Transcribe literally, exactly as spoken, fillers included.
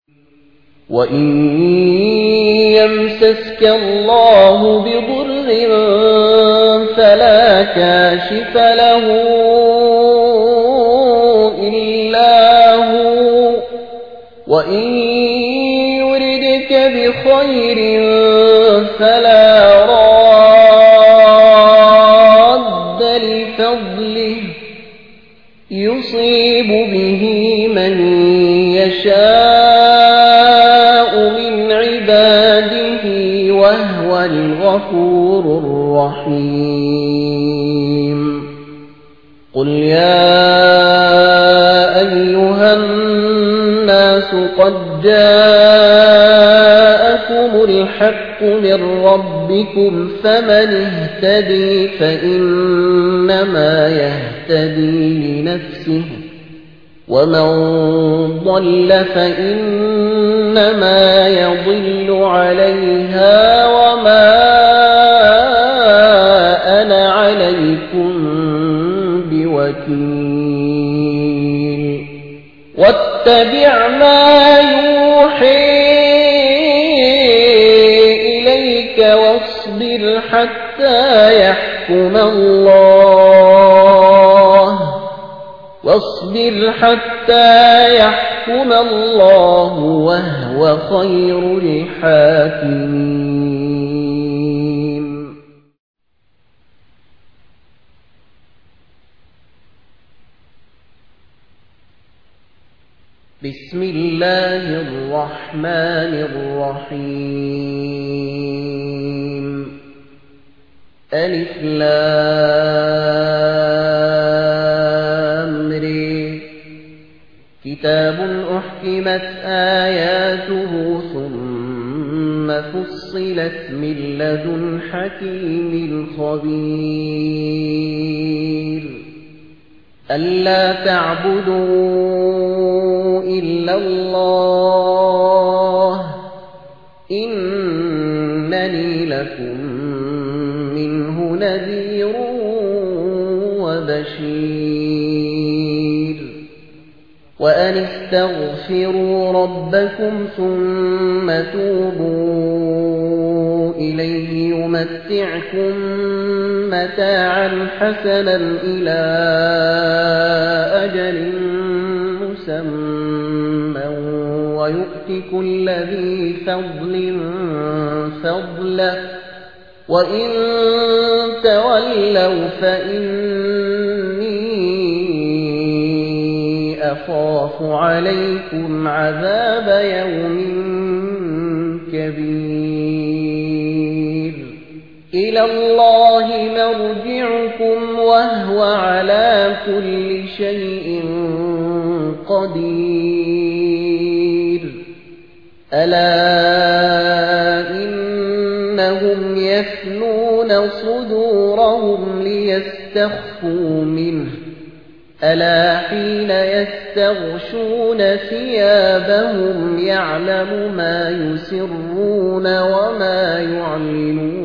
وَإِن يَمْسَسْكَ اللَّهُ بِضُرٍّ فَلَا كَاشِفَ لَهُ إِلَّا هُوَ وَإِن يُرِدْكَ بِخَيْرٍ فَلَا رَادَّ لِفَضْلِهِ يُصِيبُ بِهِ مَن يَشَاءُ مِنْ عِبَادِهِ وَهُوَ الْغَفُورُ الرَّحِيمُ قُلْ يَا أَيُّهَا النَّاسُ قَدْ جَاءَكُمُ الْحَقُّ مِنْ رَبِّكُمْ فَمَنِ اهْتَدَىٰ فَإِنَّمَا يَهْتَدِي لِنَفْسِهِ وَمَنْ ضَلَّ فَإِنَّمَا يَضِلُّ عَلَيْهَا وَمَا أَنَا عَلَيْكُمْ بِوَكِيلٍ وَاتَّبِعْ مَا يُوحَىٰ إِلَيْكَ وَاصْبِرْ حَتَّىٰ يَحْكُمَ اللَّهُ واصبر حتى يحكم الله وهو خير الحاكمين. بسم الله الرحمن الرحيم. ألف لام كتاب أحكمت آياته ثم فصلت من لدن حكيم خبير ألا تعبدوا إلا الله إنني لكم منه نذير وبشير وأن استغفروا ربكم ثم توبوا إليه يمتعكم متاعا حسنا إلى أجل مسمى ويؤت كل ذي فضل فضله وإن تولوا فإني أخاف عليكم عذاب يوم كبير إلى الله مرجعكم وهو على كل شيء قدير ألا إنهم يثنون صدورهم ليستخفوا منه ألا حين يستغشون ثيابهم يعلم ما يسرون وما يعلنون